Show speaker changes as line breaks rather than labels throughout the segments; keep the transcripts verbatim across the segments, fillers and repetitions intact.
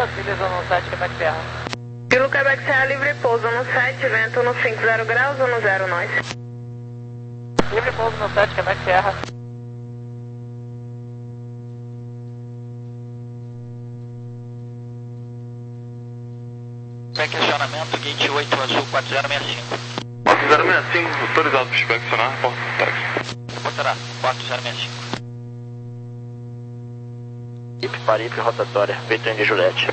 Beleza, no sete, Quebec Serra.
Kilo Quebec Serra, livre pouso no sete, vento no cinco zero graus, no zero, nós.
Livre pouso no sete, Quebec Serra.
Sem questionamento, gate oito azul quatro zero seis cinco.
quatro zero seis cinco, autorizado para inspecionar, porta do táxi.
Reportará, quatro zero seis cinco.
Ipe Paripe rotatória, Peito de Juliette.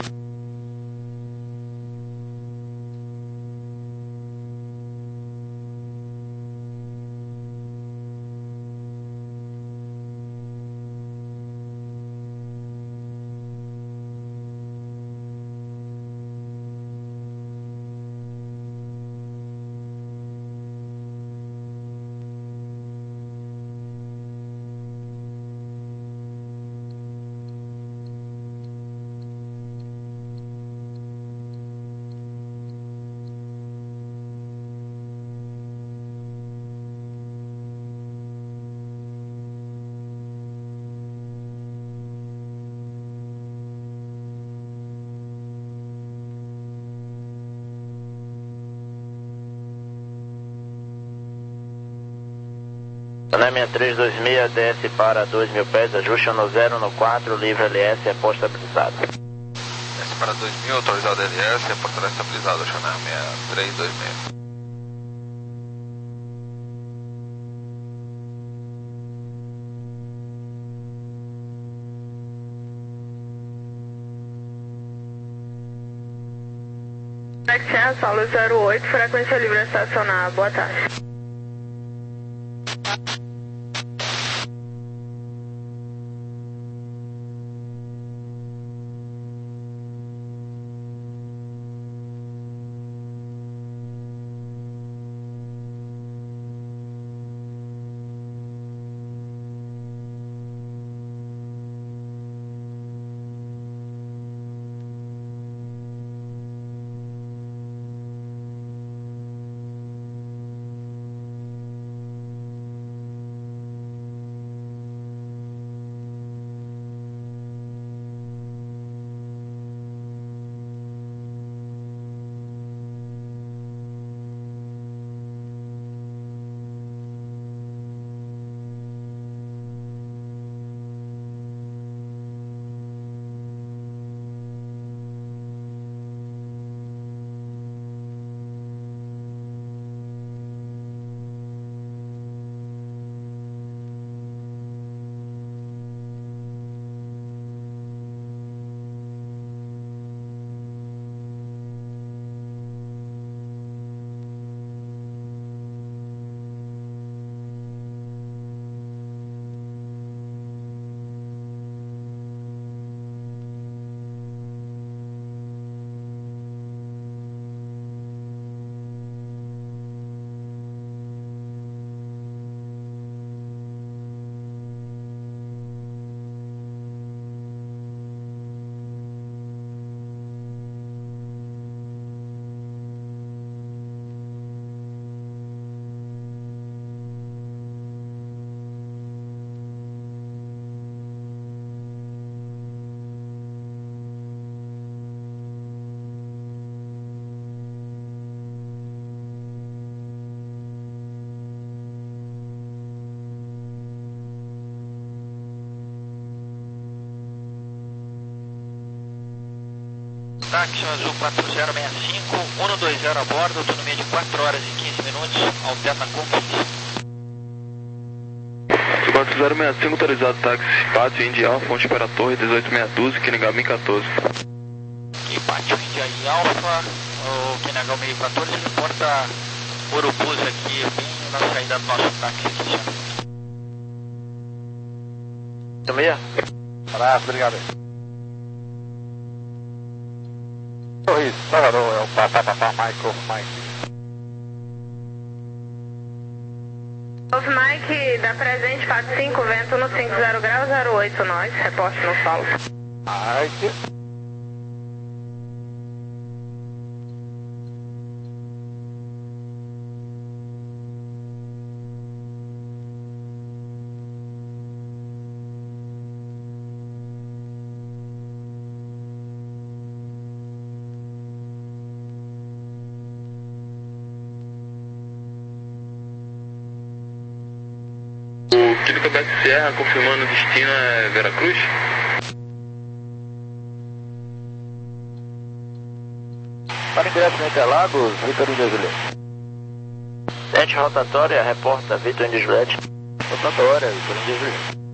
Tané seis três dois seis, desce para dois mil pés, ajuste no zero no quatro, livre L S, repor estabilizado.
Desce para dois mil, autorizado L S, reportará estabilizado, Tané seis três dois seis.
Quebec Serra, solo zero oito, frequência livre a estacionar, boa tarde.
Táxi azul quatro zero seis cinco, um dois zero a bordo, autonomia de quatro horas e quinze minutos, alterna com quinze.
quatro zero seis cinco, autorizado táxi, Pátio Indy Alfa, fonte para a torre, dezoito seis um dois, Kinegami quatorze.
Aqui, Pátio Indy e Alfa, o Kinegami mil e quatorze, reporta Urubus aqui, bem na saída do nosso táxi aqui, senhor.
Tomia?
Abraço, obrigado. Sorriso, Salvador, é o papapá, Michael, Mike.
Os Mike da presente, quatro cinco, vento no cinco zero graus, zero oito, nós, reporte no solo.
Mike.
Kilo Quebec Sierra, confirmando o destino é Veracruz.
Para ingresso no Interlagos, Vitor Índia Juliette. Tente rotatória, reporta Vitor Índia Juliette. Rotatória, Vitor Índia Juliette.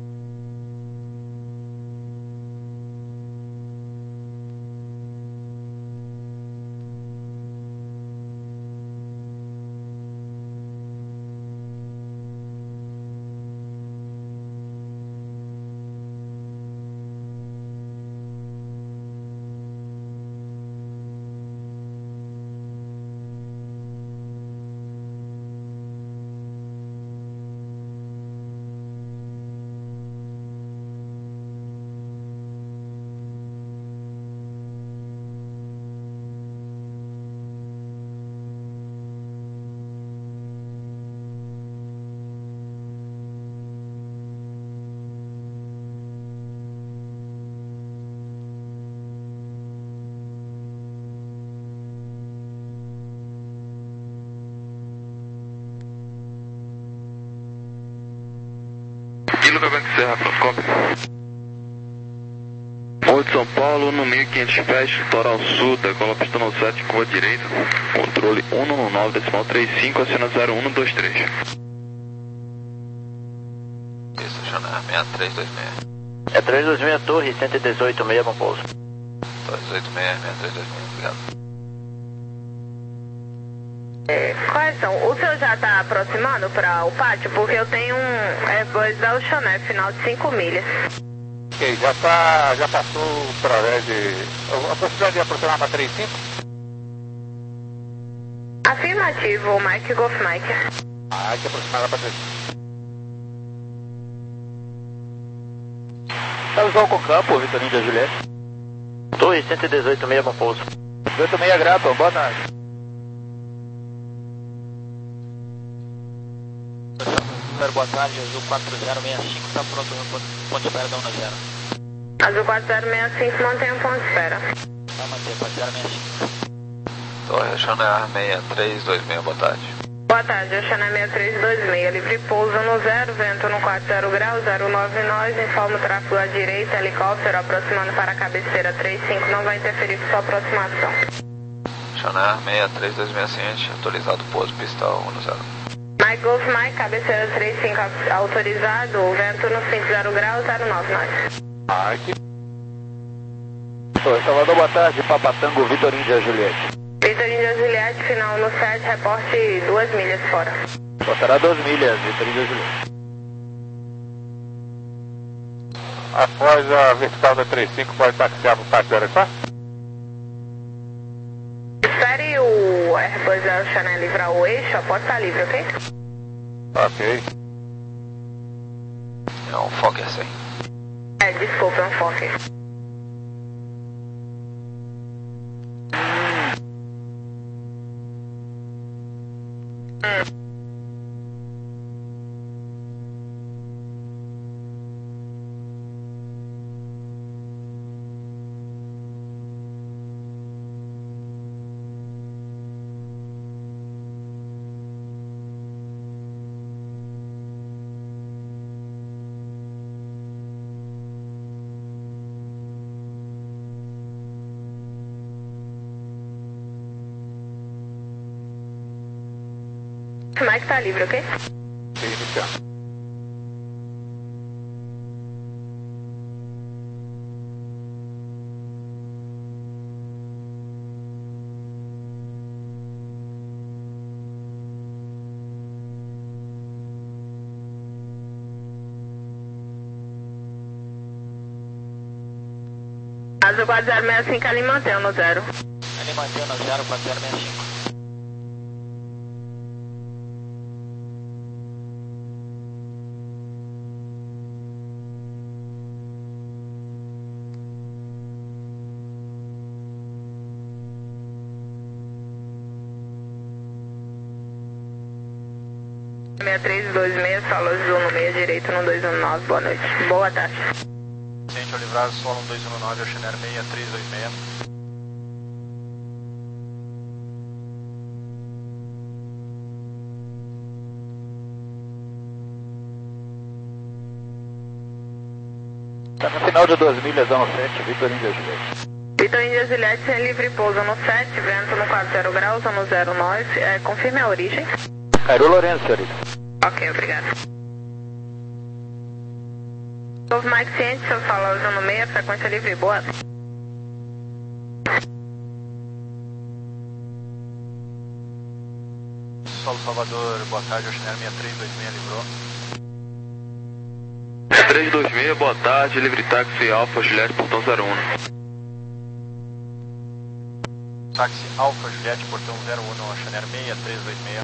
Kilo Quebec Serra, pronto, copy. oito São Paulo, no mil e quinhentos pés, litoral sul, decola pista no sete, curva direita, controle cento e nove, decimal trinta e cinco, acena zero um dois três.
Isso, Janar, seis três dois seis.
É três dois seis, torre, cento e dezoito, meia, bom pouso.
dois oito seis, seis três dois seis, obrigado.
É, quais são? O senhor já está aproximando para o pátio? Porque eu tenho um Airbus da Oceanet, final de cinco milhas.
Ok, já, tá, já passou através de... A possibilidade de aproximar para trinta e cinco?
Afirmativo, Mike Golf Mike.
Ah, que aproximar para trinta e cinco.
Alusão com campo, Vitor Índia Juliette. Torre, cento e dezoito, meia, bom pouso.
dezoito seis, grato, boa tarde.
Boa tarde, Azul quatro zero seis cinco, está pronto no ponto de espera da um zero.
Azul quatro zero seis cinco, mantém o ponto de espera.
Vai manter, quatro zero seis cinco.
Torre, Janar, seis três dois seis, boa tarde.
Boa tarde, Oceanet seis três dois seis, livre pouso no zero, vento no quatro zero graus, zero nove nós, informa o tráfego à direita, helicóptero aproximando para a cabeceira três cinco, não vai interferir com sua aproximação.
Janar, seis três dois seis seguinte, autorizado pouso, pista um zero.
Mike Golf Mike, cabeceira três cinco autorizado, vento no cinco zero graus, zero nove nós.
Ah, que...
Oi, Salvador, boa tarde, Papatango, Vitor Índia Juliette.
Vitor Índia Juliette, final no sete, reporte duas milhas fora.
Botará duas milhas, Vitor Índia Juliette.
Após a vertical da trinta e cinco, pode taxiar para o pátio do aeroporto?
Espere o Airbus da Oceanet livrar o eixo, a porta está livre, ok?
Ok.
É um Fokker cem.
É, desculpa, é um Fokker. Mike tá livre, ok?
Sim, iniciando.
Azul quatro zero seis cinco, ali mantém no zero.
Ali mantém no zero, quatro zero seis cinco.
seis três dois seis, solo azul no meio direito no dois um nove, boa noite. Boa tarde.
Centro livrado, solo dois um nove, Oceanet seis três dois seis. Tá no final de duas milhas, zona sete, Vitor Índia Juliette.
Vitor Índia Juliette, sem livre pouso no sete, vento no quatro zero graus, no zero nove, é, confirme a origem.
Cairo Lourenço, senhorita.
Ok, obrigado. Novo Mike Ciente, seu fala usando meia, frequência livre, boa.
Solo Salvador, boa tarde, Oceanário seis três dois seis livrou.
três dois seis, boa tarde, livre táxi Alfa Juliette, portão zero um.
Táxi Alfa Juliette, portão zero um, Oceanário seis três dois seis.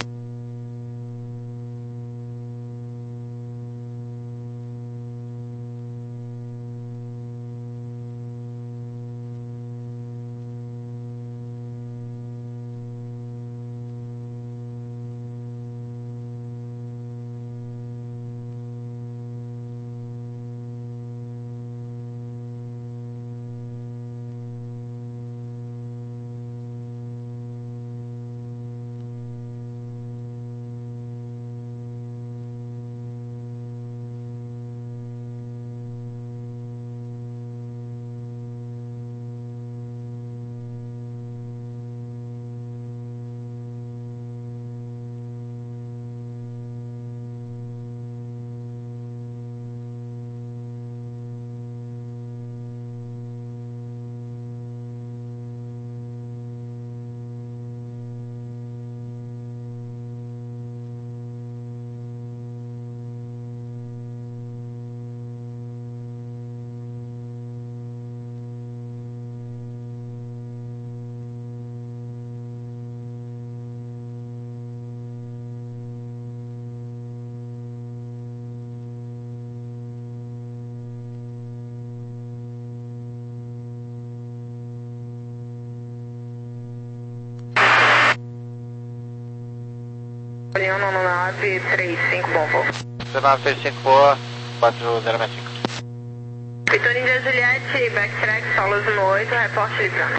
um nove três cinco, bom voo.
nove três cinco, boa, quatro zero seis cinco.
Vitor Índia Juliette, backtrack, solo no oito, reporte livrando.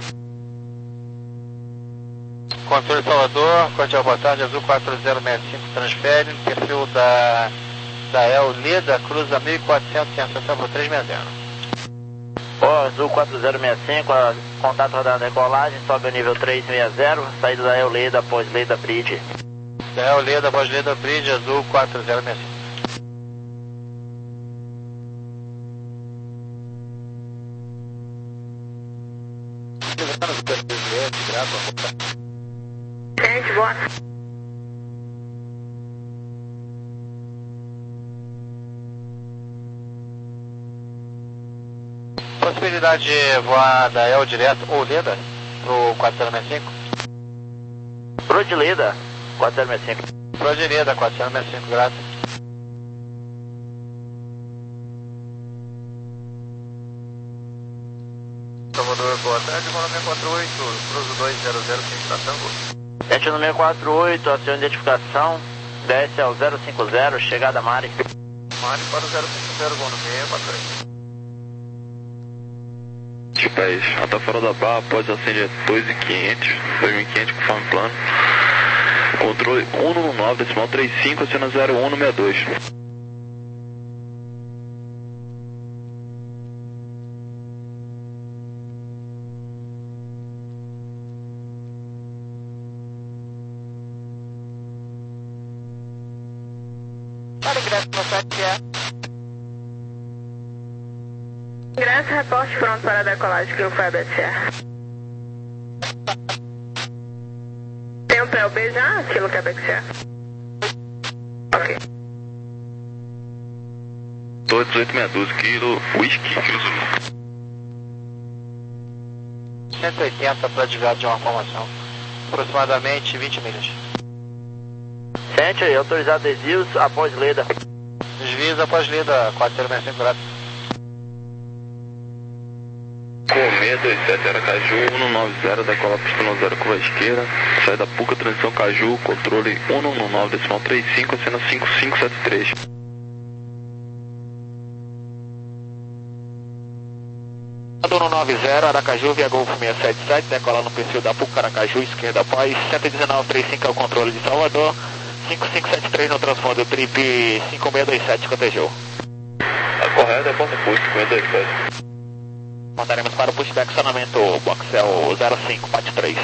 Controle Salvador, Cordial, boa tarde, Azul quatro zero seis cinco, transfere, no perfil da, da El Leda, cruza mil e quatrocentos, sensação por três seis zero.
Ó, Azul quatro zero seis cinco, a contato rodando decolagem, sobe o nível três seis zero, saída da El Leda após Leda Bridge.
Da El Leda após Leda Bridge, Azul quatro zero seis cinco.
Gente, boa.
Possibilidade de voar da El direto ou Leda pro quatro zero seis cinco?
Pro de Leda, quatro zero seis cinco.
Pro de Leda, quatro zero seis cinco, graças. Salvador, boa tarde, voo seis quatro oito, cruzo dois zero zero cinco da Tango.
Gente no seis quatro oito, ação de identificação, desce ao zero cinco zero, chegada Mari.
Mari para o zero cinco zero, voo no seis quatro oito.
De pés, até fora da barra, pode acender dois mil e quinhentos, dois mil e quinhentos conforme plano. Controle um nove nove, decimal trinta e cinco, acena zero um no sessenta e dois.
Para ingresso no sete é. Ingresso, reporte pronto para a decolagem, que foi a B C R. Tem um P L B já, aquilo que é B C R? Ok.
Torre dezoito seis um dois, quilo, whisky, quilo Zulu.
cento e oitenta para desviado de uma formação, aproximadamente vinte milhas.
Gente, autorizado desvios após Leda.
Desvios após Leda, quatro zero seis cinco, graças.
Cometa dois sete Aracaju, um nove zero, decola pista no zero curva esquerda, sai da Puca, transição Caju, controle um nove nove, decimal trinta e cinco, acena cinco cinco sete três.
um nove zero, Aracaju, via Golfo seis sete sete, decola no perfil da Puca, Aracaju, esquerda após, cento e dezenove trinta e cinco é o controle de Salvador, cinco cinco sete três no transponder, trip cinco seis dois sete, cotejou.
Tá correto. saia da porta posto, cinquenta e sete.
Mandaremos para o pushback estacionamento Boxel zero cinco, parte três.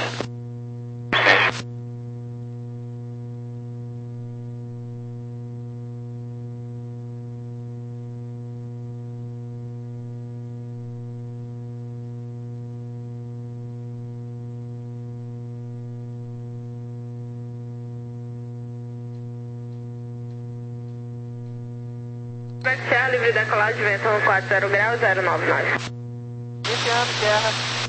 Comercial, livre decolagem, vento quatro zero graus, zero nove nove.
Iniciando, terra.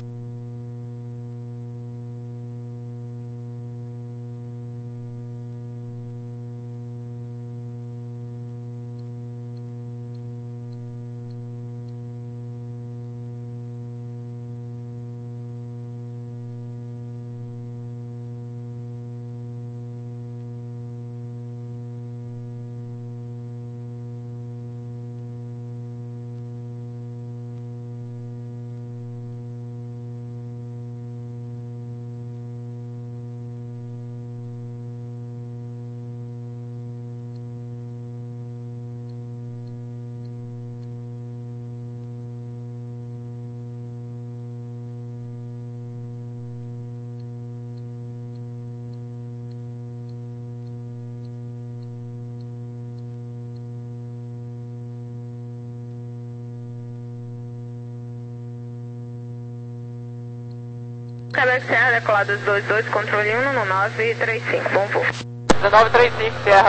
Quebec Serra, decoladas dois dois, controle um no nove três cinco, bom voo.
dezenove trinta e cinco, terra.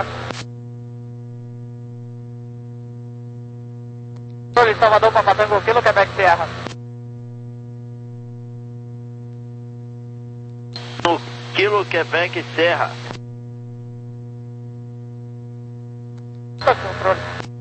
Controle Salvador, Papa Tango, Kilo, Quebec Serra.
No Kilo Quebec Serra.
Controle.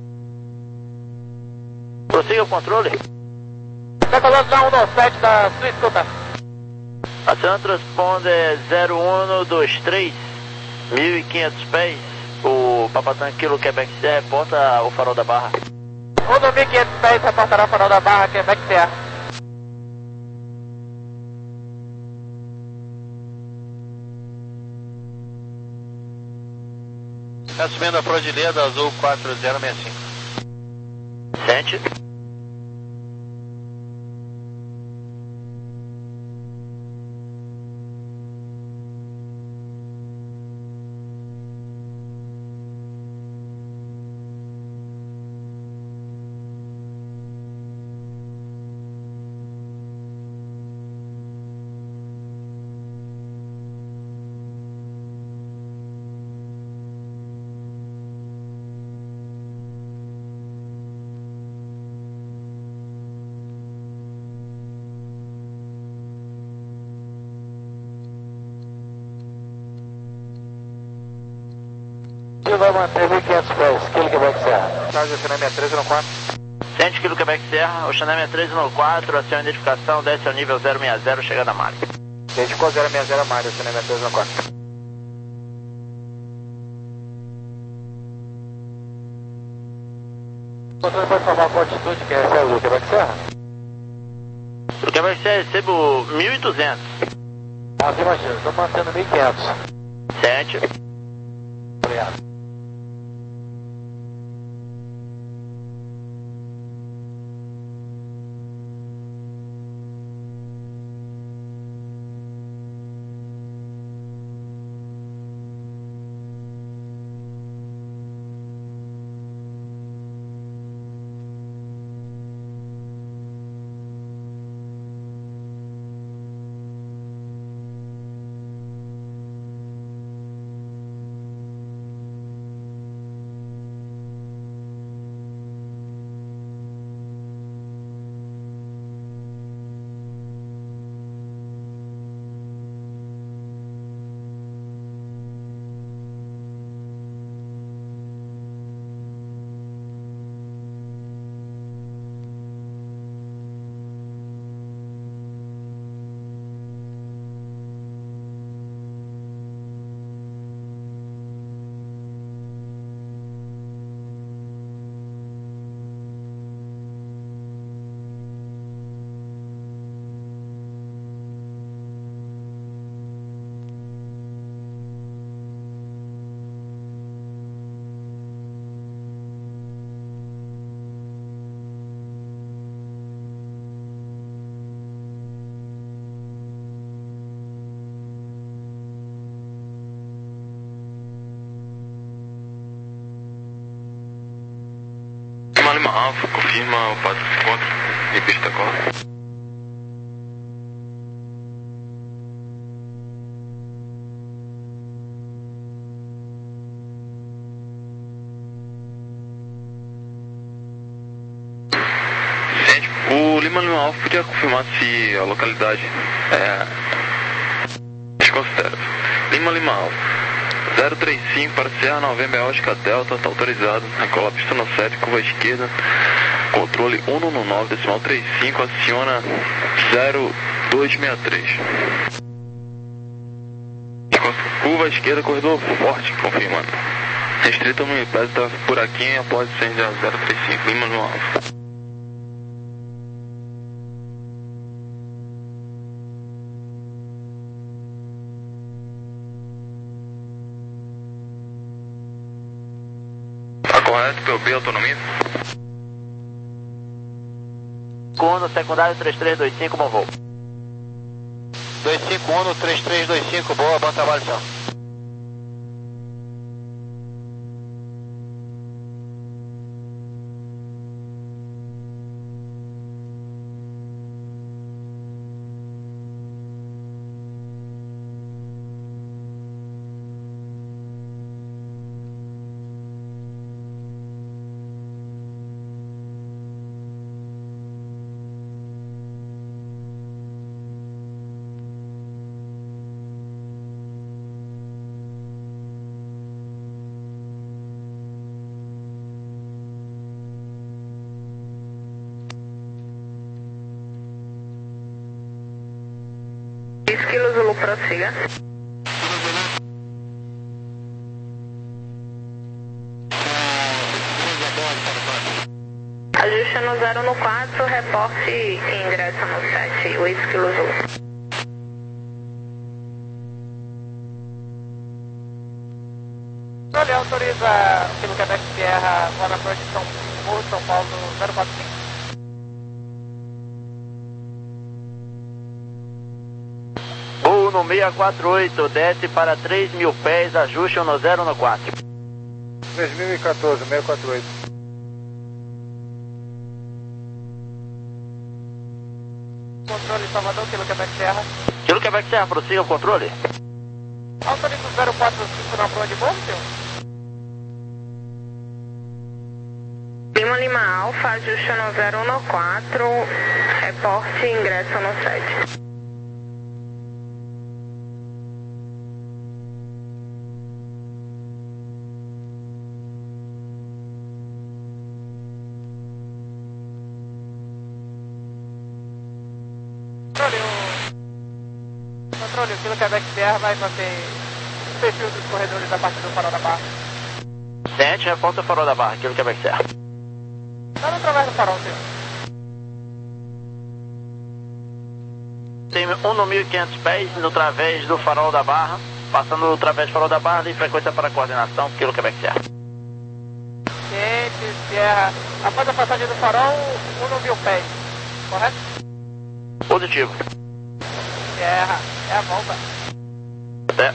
Prossiga o controle.
Decolando na cento e sete da sua escuta.
Ação transponder zero um dois três, mil e quinhentos pés. O Papatan Kilo Quebec Serra reporta o farol da Barra.
um mil e quinhentos pés, reportará o farol da Barra, Quebec Serra.
Está subindo a Prodilha da Azul quatro zero seis cinco.
Sente.
Vai manter mil e quinhentos pés, Kilo Quebec Serra.
Charge Oceanem sessenta e três no quatro.
Sente Kilo Quebec Serra, Oceanem sessenta e três no quatro, ação identificação, desce ao nível zero seis zero, chegada a Mari.
Identificou zero seis zero a Mari, Oceanem sessenta e três no quatro.
Você pode falar qual altitude que recebe o Quebec Serra?
O Quebec Serra recebo mil e duzentos.
Afirmativo, estou mantendo mil e quinhentos.
Sente.
Obrigado.
Lima Alfa, confirma o passo que se encontra em pista corta. O Lima Lima Alfa podia confirmar se a localidade é desconsidera. Lima Lima Alfa zero três cinco para Serra Novembro Oscar Delta, está autorizado. Recola a pista no sete, curva esquerda. Controle um nove nove, decimal trinta e cinco, aciona zero dois seis três. Curva esquerda, corredor forte, confirmando. Restrito no Unipes, está por aqui após incêndio zero três cinco, Lima Lima Alfa. Correto, P O B, autonomia?
Cono, secundário três três dois cinco, bom voo.
dois cinco um, três três dois cinco, boa, bom trabalho, senhor.
Kilo Zulu, prossiga. Ajuste no zero no quatro, reporte e ingressa no sete, oito Kilo Zulu.
Ele autoriza o Kilo Quebec Sierra, Zona Flor de São Paulo, São Paulo zero quatro cinco.
Voo no seis quatro oito, desce para três mil pés, ajuste no zero no quatro.
três mil e quatorze, seis quatro oito.
Controle Salvador, Kilo Quebec Sierra.
Kilo Quebec Sierra, prossiga o controle.
Autoriza o zero quatro cinco na prova de voo, senhor?
Lima Lima Alfa, ajuste no zero no quatro, reporte e ingresso no sete.
Controle, o... Controle, o Kilo Quebec Sierra vai manter o perfil dos corredores a partir do Farol da Barra.
Tente, reporta o Farol da Barra, Kilo Quebec Sierra.
Está no através do farol, senhor.
Tem um no mil e quinhentos pés, no través do Farol da Barra, passando no través do Farol da Barra, de frequência para coordenação, Kilo Quebec Sierra.
Ciente, Sierra. Após a passagem do farol, um no mil pés, correto?
Positivo.
Sierra, é a volta.
Até.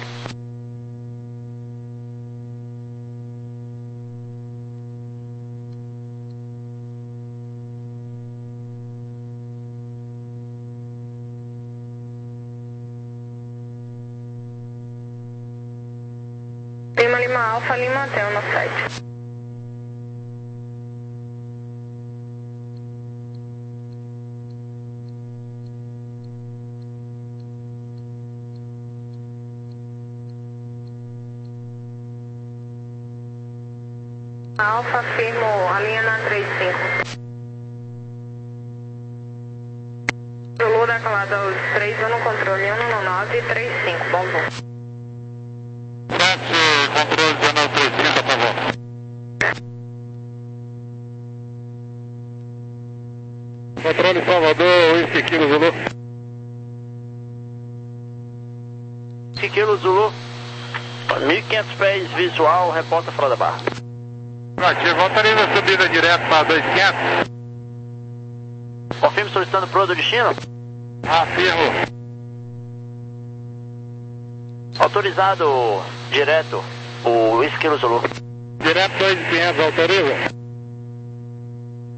Lima Lima Alfa, Lima Hotel no site. Alfa, firmo a linha na três cinco. Zulu declarado aos três um no controle um no nove e três cinco, bom voo.
Controle dezenove três cinco, por favor. Controle Salvador, Whisky Kilo Zulu.
Whisky Kilo Zulu, mil e quinhentos pés visual, reporta Farol da Barra.
Ativo, autoriza a subida direto para dois mil e quinhentos.
Confirme solicitando pro do destino.
Afirmo.
Autorizado direto o Whisky Kilo Zulu.
Direto dois mil e quinhentos, autoriza.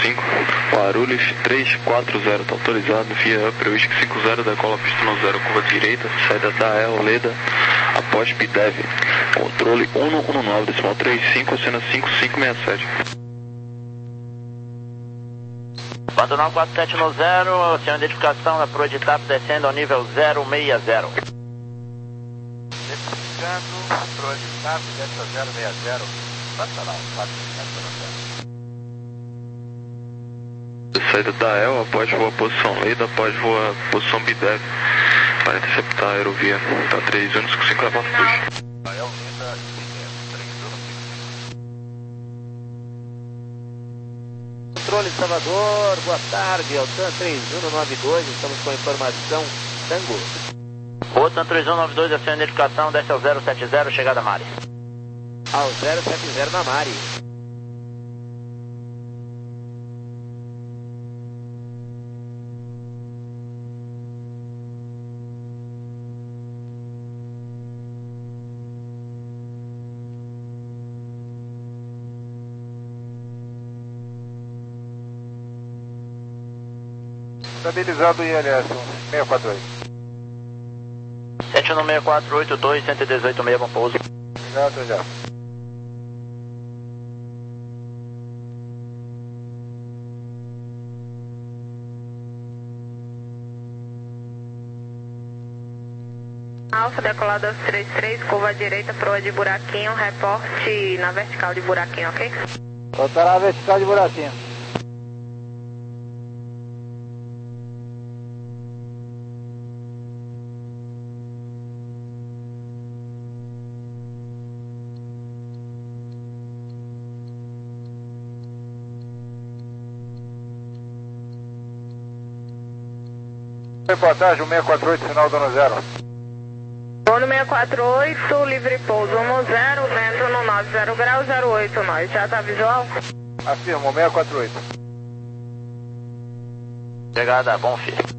cinco, Guarulhos três quatro zero, tá autorizado via Upper Whisky cinco zero, decola pista no zero, curva direita, saída da El Leda, após P D E V, controle um um nove, decimal trinta e cinco, acena cinco cinco seis sete.
quatro nove quatro sete no zero, sem identificação na proa de TAP descendo ao nível zero seis zero.
Identificando, proa de TAP, desce a zero seis zero, nacional, quatro
Saída da El, após voa posição Leda, após voa posição B D E V, para interceptar a aerovia, tá três um cinco cinco leva push.
Controle Salvador, boa tarde, Altan três um nove dois, estamos com a informação Tango.
Altan três um nove dois, sem identificação, desce ao zero sete zero, chegada Mari.
Ao zero sete zero na Mari.
Estabilizado I L S seis quatro oito.
sete um seis quatro oito dois, cento e dezoito meio, bom pouso.
Obrigado, já.
Alfa, decolada três três, curva direita, proa de buraquinho, reporte na vertical de buraquinho, ok?
Voltar na vertical de buraquinho.
Reportagem um seis quatro oito, sinal dono zero.
Dono seis quatro oito, livre pouso um zero, vento no nove zero graus, zero oito nós. Já tá visual?
Afirmo, seis quatro oito.
Chegada, bom filho.